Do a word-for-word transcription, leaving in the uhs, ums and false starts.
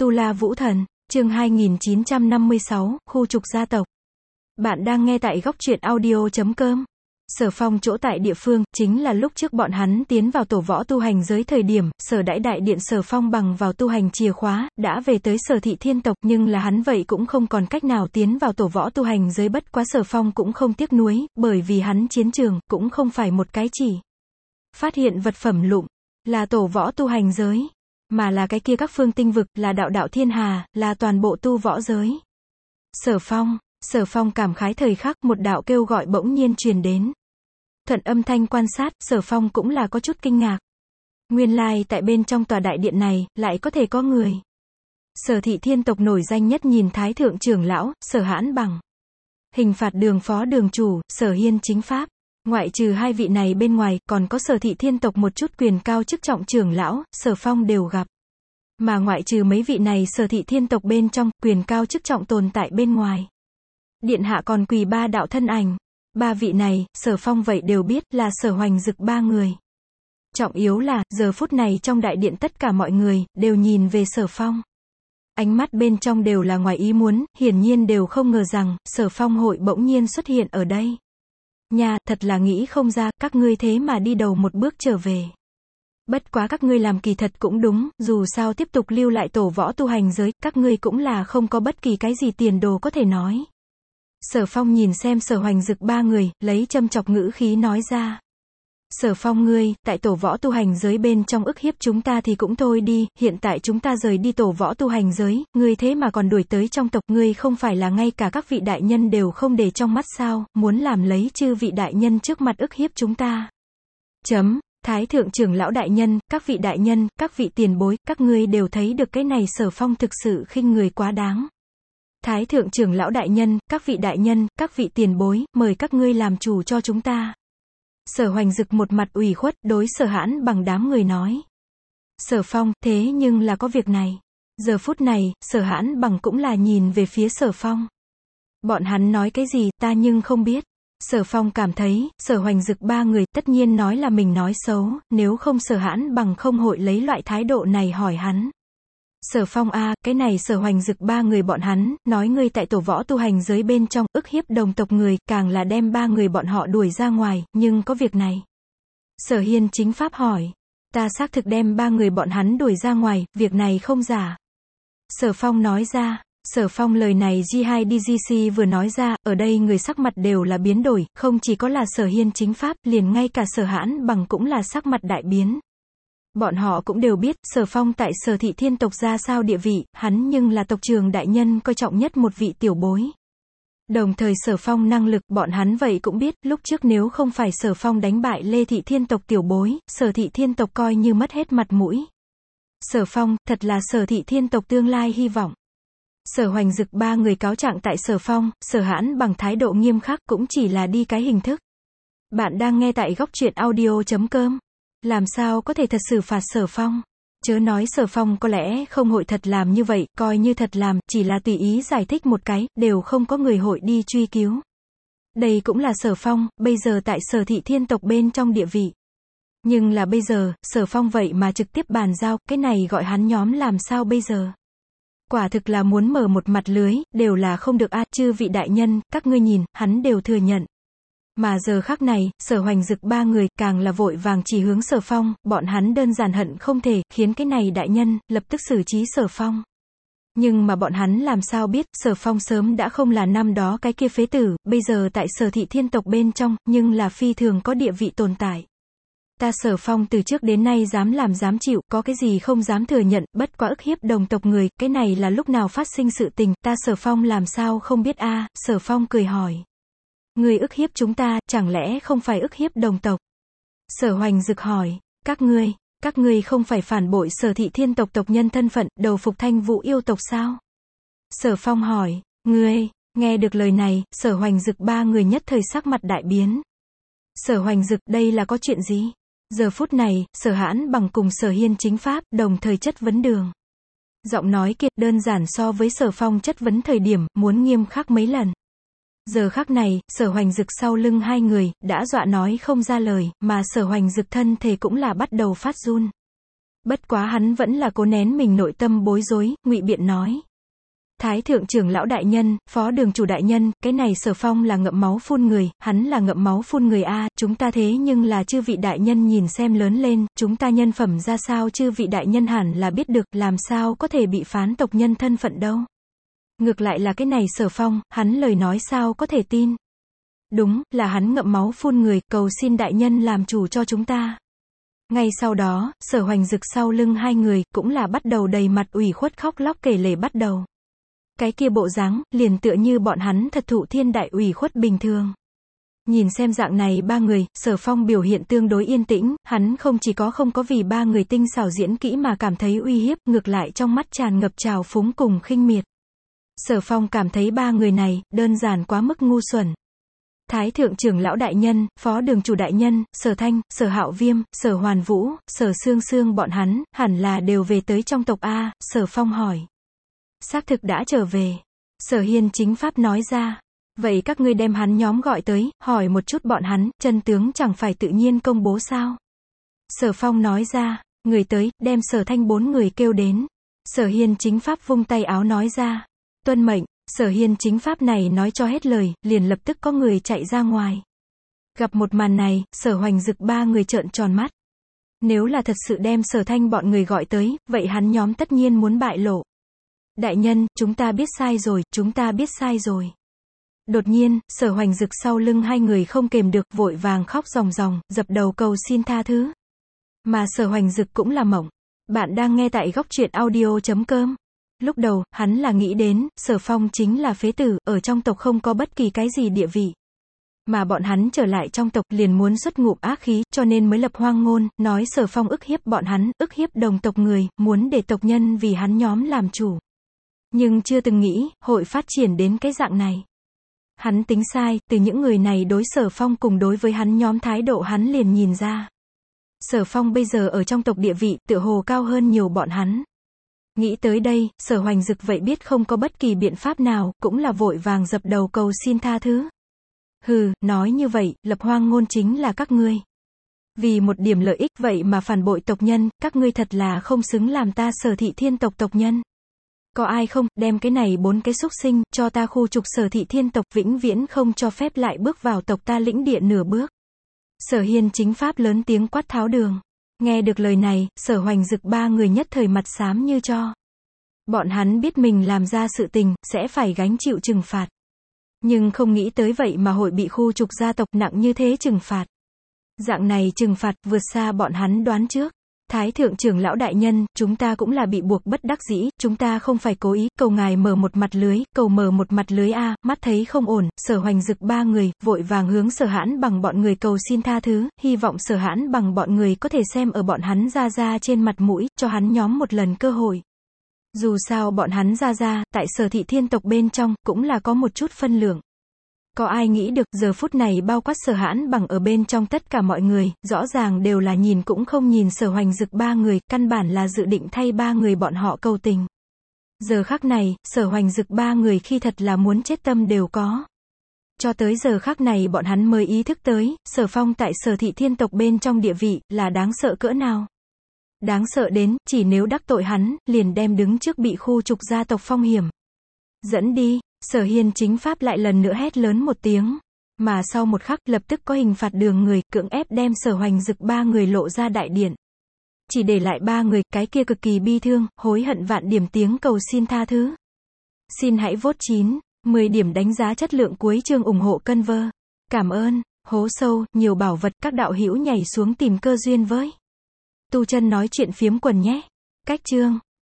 Tu La Vũ Thần, chương hai nghìn chín trăm năm mươi sáu, khu trục gia tộc. Bạn đang nghe tại góc truyện audio chấm com. Sở Phong chỗ tại địa phương, chính là lúc trước bọn hắn tiến vào tổ võ tu hành giới thời điểm, Sở Đãi đại điện Sở Phong bằng vào tu hành chìa khóa, đã về tới Sở Thị Thiên tộc, nhưng là hắn vậy cũng không còn cách nào tiến vào tổ võ tu hành giới, bất quá Sở Phong cũng không tiếc nuối, bởi vì hắn chiến trường, cũng không phải một cái chỉ phát hiện vật phẩm lụm, là tổ võ tu hành giới, mà là cái kia các phương tinh vực, là đạo đạo thiên hà, là toàn bộ tu võ giới. Sở Phong, Sở Phong cảm khái thời khắc, một đạo kêu gọi bỗng nhiên truyền đến. Thuận âm thanh quan sát, Sở Phong cũng là có chút kinh ngạc. Nguyên lai tại bên trong tòa đại điện này, lại có thể có người. Sở Thị Thiên tộc nổi danh nhất nhìn Thái thượng trưởng lão, Sở Hãn Bằng. Hình phạt đường phó đường chủ, Sở Hiên chính pháp. Ngoại trừ hai vị này bên ngoài, còn có Sở Thị Thiên tộc một chút quyền cao chức trọng trưởng lão, Sở Phong đều gặp. Mà ngoại trừ mấy vị này Sở Thị Thiên tộc bên trong, quyền cao chức trọng tồn tại bên ngoài. Điện hạ còn quỳ ba đạo thân ảnh. Ba vị này, Sở Phong vậy đều biết là Sở Hoành Dực ba người. Trọng yếu là, giờ phút này trong đại điện tất cả mọi người, đều nhìn về Sở Phong. Ánh mắt bên trong đều là ngoài ý muốn, hiển nhiên đều không ngờ rằng, Sở Phong hội bỗng nhiên xuất hiện ở đây. Nha, thật là nghĩ không ra, các ngươi thế mà đi đầu một bước trở về. Bất quá các ngươi làm kỳ thật cũng đúng, dù sao tiếp tục lưu lại tổ võ tu hành giới, các ngươi cũng là không có bất kỳ cái gì tiền đồ có thể nói. Sở Phong nhìn xem Sở Hoành Dực ba người, lấy châm chọc ngữ khí nói ra. Sở Phong ngươi, tại tổ võ tu hành giới bên trong ức hiếp chúng ta thì cũng thôi đi, hiện tại chúng ta rời đi tổ võ tu hành giới, ngươi thế mà còn đuổi tới trong tộc, ngươi không phải là ngay cả các vị đại nhân đều không để trong mắt sao, muốn làm lấy chư vị đại nhân trước mặt ức hiếp chúng ta. Chấm, Thái thượng trưởng lão đại nhân, các vị đại nhân, các vị tiền bối, các ngươi đều thấy được cái này Sở Phong thực sự khinh người quá đáng. Thái thượng trưởng lão đại nhân, các vị đại nhân, các vị tiền bối, mời các ngươi làm chủ cho chúng ta. Sở Hoành Dực một mặt ủy khuất, đối Sở Hãn Bằng đám người nói. Sở Phong, thế nhưng là có việc này. Giờ phút này, Sở Hãn Bằng cũng là nhìn về phía Sở Phong. Bọn hắn nói cái gì, ta nhưng không biết. Sở Phong cảm thấy, Sở Hoành Dực ba người, tất nhiên nói là mình nói xấu, nếu không Sở Hãn Bằng không hội lấy loại thái độ này hỏi hắn. Sở Phong a, à, cái này Sở Hoành Dực ba người bọn hắn, nói ngươi tại tổ võ tu hành giới bên trong, ức hiếp đồng tộc người, càng là đem ba người bọn họ đuổi ra ngoài, nhưng có việc này. Sở Hiên chính pháp hỏi, ta xác thực đem ba người bọn hắn đuổi ra ngoài, việc này không giả. Sở Phong nói ra, Sở Phong lời này G hai D G C vừa nói ra, ở đây người sắc mặt đều là biến đổi, không chỉ có là Sở Hiên chính pháp, liền ngay cả Sở Hãn Bằng cũng là sắc mặt đại biến. Bọn họ cũng đều biết, Sở Phong tại Sở Thị Thiên tộc ra sao địa vị, hắn nhưng là tộc trưởng đại nhân coi trọng nhất một vị tiểu bối. Đồng thời Sở Phong năng lực, bọn hắn vậy cũng biết, lúc trước nếu không phải Sở Phong đánh bại Lê Thị Thiên tộc tiểu bối, Sở Thị Thiên tộc coi như mất hết mặt mũi. Sở Phong, thật là Sở Thị Thiên tộc tương lai hy vọng. Sở Hoành Dực ba người cáo trạng tại Sở Phong, Sở Hãn Bằng thái độ nghiêm khắc cũng chỉ là đi cái hình thức. Bạn đang nghe tại góc truyện audio chấm com. Làm sao có thể thật xử phạt Sở Phong? Chớ nói Sở Phong có lẽ không hội thật làm như vậy, coi như thật làm, chỉ là tùy ý giải thích một cái, đều không có người hội đi truy cứu. Đây cũng là Sở Phong, bây giờ tại Sở Thị Thiên tộc bên trong địa vị. Nhưng là bây giờ, Sở Phong vậy mà trực tiếp bàn giao, cái này gọi hắn nhóm làm sao bây giờ? Quả thực là muốn mở một mặt lưới, đều là không được a, à, chư vị đại nhân, các ngươi nhìn, hắn đều thừa nhận. Mà giờ khắc này, Sở Hoành Dực ba người, càng là vội vàng chỉ hướng Sở Phong, bọn hắn đơn giản hận không thể, khiến cái này đại nhân, lập tức xử trí Sở Phong. Nhưng mà bọn hắn làm sao biết, Sở Phong sớm đã không là năm đó cái kia phế tử, bây giờ tại Sở Thị Thiên tộc bên trong, nhưng là phi thường có địa vị tồn tại. Ta Sở Phong từ trước đến nay dám làm dám chịu, có cái gì không dám thừa nhận, bất quá ức hiếp đồng tộc người, cái này là lúc nào phát sinh sự tình, ta Sở Phong làm sao không biết a, à, Sở Phong cười hỏi. Ngươi ức hiếp chúng ta, chẳng lẽ không phải ức hiếp đồng tộc? Sở Hoành Dực hỏi, các ngươi, các ngươi không phải phản bội Sở Thị Thiên tộc tộc nhân thân phận, đầu phục Thanh Vũ yêu tộc sao? Sở Phong hỏi, ngươi, nghe được lời này, Sở Hoành Dực ba người nhất thời sắc mặt đại biến. Sở Hoành Dực, đây là có chuyện gì? Giờ phút này, Sở Hãn Bằng cùng Sở Hiên chính pháp, đồng thời chất vấn đường. Giọng nói kia, đơn giản so với Sở Phong chất vấn thời điểm, muốn nghiêm khắc mấy lần. Giờ khắc này, Sở Hoành Dực sau lưng hai người, đã dọa nói không ra lời, mà Sở Hoành Dực thân thể cũng là bắt đầu phát run. Bất quá hắn vẫn là cố nén mình nội tâm bối rối, ngụy biện nói. Thái thượng trưởng lão đại nhân, phó đường chủ đại nhân, cái này Sở Phong là ngậm máu phun người, hắn là ngậm máu phun người a, chúng ta thế nhưng là chư vị đại nhân nhìn xem lớn lên, chúng ta nhân phẩm ra sao chư vị đại nhân hẳn là biết được, làm sao có thể bị phán tộc nhân thân phận đâu. Ngược lại là cái này Sở Phong, hắn lời nói sao có thể tin. Đúng, là hắn ngậm máu phun người, cầu xin đại nhân làm chủ cho chúng ta. Ngay sau đó, Sở Hoành Dực sau lưng hai người, cũng là bắt đầu đầy mặt ủy khuất khóc lóc kể lể bắt đầu. Cái kia bộ dáng, liền tựa như bọn hắn thật thụ thiên đại ủy khuất bình thường. Nhìn xem dạng này ba người, Sở Phong biểu hiện tương đối yên tĩnh, hắn không chỉ có không có vì ba người tinh xảo diễn kỹ mà cảm thấy uy hiếp, ngược lại trong mắt tràn ngập trào phúng cùng khinh miệt. Sở Phong cảm thấy ba người này, đơn giản quá mức ngu xuẩn. Thái thượng trưởng lão đại nhân, phó đường chủ đại nhân, Sở Thanh, Sở Hạo Viêm, Sở Hoàn Vũ, Sở Sương Sương bọn hắn, hẳn là đều về tới trong tộc A, Sở Phong hỏi. Xác thực đã trở về. Sở Hiên chính pháp nói ra. Vậy các ngươi đem hắn nhóm gọi tới, hỏi một chút bọn hắn, chân tướng chẳng phải tự nhiên công bố sao? Sở Phong nói ra, người tới, đem Sở Thanh bốn người kêu đến. Sở Hiên chính pháp vung tay áo nói ra. Tuân mệnh. Sở Hiên chính pháp này nói cho hết lời, liền lập tức có người chạy ra ngoài. Gặp một màn này, Sở Hoành Dực ba người trợn tròn mắt. Nếu là thật sự đem Sở Thanh bọn người gọi tới, vậy hắn nhóm tất nhiên muốn bại lộ. Đại nhân, chúng ta biết sai rồi, chúng ta biết sai rồi. Đột nhiên, Sở Hoành Dực sau lưng hai người không kềm được, vội vàng khóc ròng ròng, dập đầu cầu xin tha thứ. Mà Sở Hoành Dực cũng là mộng. Bạn đang nghe tại góc truyện audio chấm com. Lúc đầu, hắn là nghĩ đến, Sở Phong chính là phế tử, ở trong tộc không có bất kỳ cái gì địa vị. Mà bọn hắn trở lại trong tộc liền muốn xuất ngụm ác khí, cho nên mới lập hoang ngôn, nói Sở Phong ức hiếp bọn hắn, ức hiếp đồng tộc người, muốn để tộc nhân vì hắn nhóm làm chủ. Nhưng chưa từng nghĩ, hội phát triển đến cái dạng này. Hắn tính sai, từ những người này đối Sở Phong cùng đối với hắn nhóm thái độ hắn liền nhìn ra. Sở Phong bây giờ ở trong tộc địa vị, tựa hồ cao hơn nhiều bọn hắn. Nghĩ tới đây, Sở Hoành Dực vậy biết không có bất kỳ biện pháp nào, cũng là vội vàng dập đầu cầu xin tha thứ. Hừ, nói như vậy, lập hoang ngôn chính là các ngươi. Vì một điểm lợi ích vậy mà phản bội tộc nhân, các ngươi thật là không xứng làm ta Sở Thị Thiên tộc tộc nhân. Có ai không, đem cái này bốn cái xúc sinh, cho ta khu trục Sở Thị Thiên tộc vĩnh viễn không cho phép lại bước vào tộc ta lĩnh địa nửa bước. Sở Hiên chính pháp lớn tiếng quát tháo đường. Nghe được lời này, Sở Hoành Dực ba người nhất thời mặt xám như tro. Bọn hắn biết mình làm ra sự tình, sẽ phải gánh chịu trừng phạt. Nhưng không nghĩ tới vậy mà hội bị khu trục gia tộc nặng như thế trừng phạt. Dạng này trừng phạt vượt xa bọn hắn đoán trước. Thái thượng trưởng lão đại nhân, chúng ta cũng là bị buộc bất đắc dĩ, chúng ta không phải cố ý, cầu ngài mở một mặt lưới, cầu mở một mặt lưới a, mắt thấy không ổn, Sở Hoành Dực ba người, vội vàng hướng Sở Hãn Bằng bọn người cầu xin tha thứ, hy vọng Sở Hãn Bằng bọn người có thể xem ở bọn hắn ra ra trên mặt mũi, cho hắn nhóm một lần cơ hội. Dù sao bọn hắn ra ra, tại Sở Thị Thiên tộc bên trong, cũng là có một chút phân lượng. Có ai nghĩ được, giờ phút này bao quát Sở Hãn Bằng ở bên trong tất cả mọi người, rõ ràng đều là nhìn cũng không nhìn Sở Hoành Dực ba người, căn bản là dự định thay ba người bọn họ cầu tình. Giờ khắc này, Sở Hoành Dực ba người khi thật là muốn chết tâm đều có. Cho tới giờ khắc này bọn hắn mới ý thức tới, Sở Phong tại Sở Thị Thiên tộc bên trong địa vị, là đáng sợ cỡ nào. Đáng sợ đến, chỉ nếu đắc tội hắn, liền đem đứng trước bị khu trục gia tộc phong hiểm. Dẫn đi. Sở Hiên chính pháp lại lần nữa hét lớn một tiếng. Mà sau một khắc, lập tức có hình phạt đường người, cưỡng ép đem Sở Hoành Dực ba người lộ ra đại điện. Chỉ để lại ba người, cái kia cực kỳ bi thương, hối hận vạn điểm tiếng cầu xin tha thứ. Xin hãy vote chín, mười điểm đánh giá chất lượng cuối chương ủng hộ cân vơ. Cảm ơn. Hố sâu, nhiều bảo vật, các đạo hữu nhảy xuống tìm cơ duyên với. Tu chân nói chuyện phiếm quần nhé. Cách chương.